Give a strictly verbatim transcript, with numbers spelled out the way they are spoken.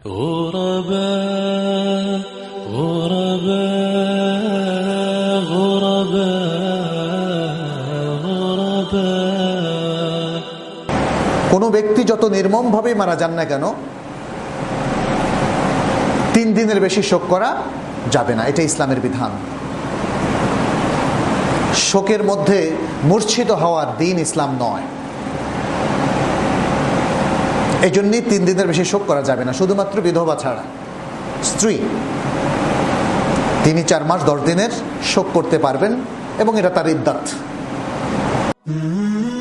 غرباء غرباء غرباء غرباء। কোনো ব্যক্তি যত নির্মমভাবে মারা যান না কেন, তিন দিনের বেশি শোক করা যাবে না, এটা ইসলামের বিধান। শোকের মধ্যে মূর্ছিত হওয়ার দিন ইসলাম নয়, এই জন্যই তিন দিনের বেশি শোক করা যাবে না, শুধুমাত্র বিধবা ছাড়া। স্ত্রী তিনি চার মাস দশ দিনের শোক করতে পারবেন এবং এটা তার ইদ্দাত।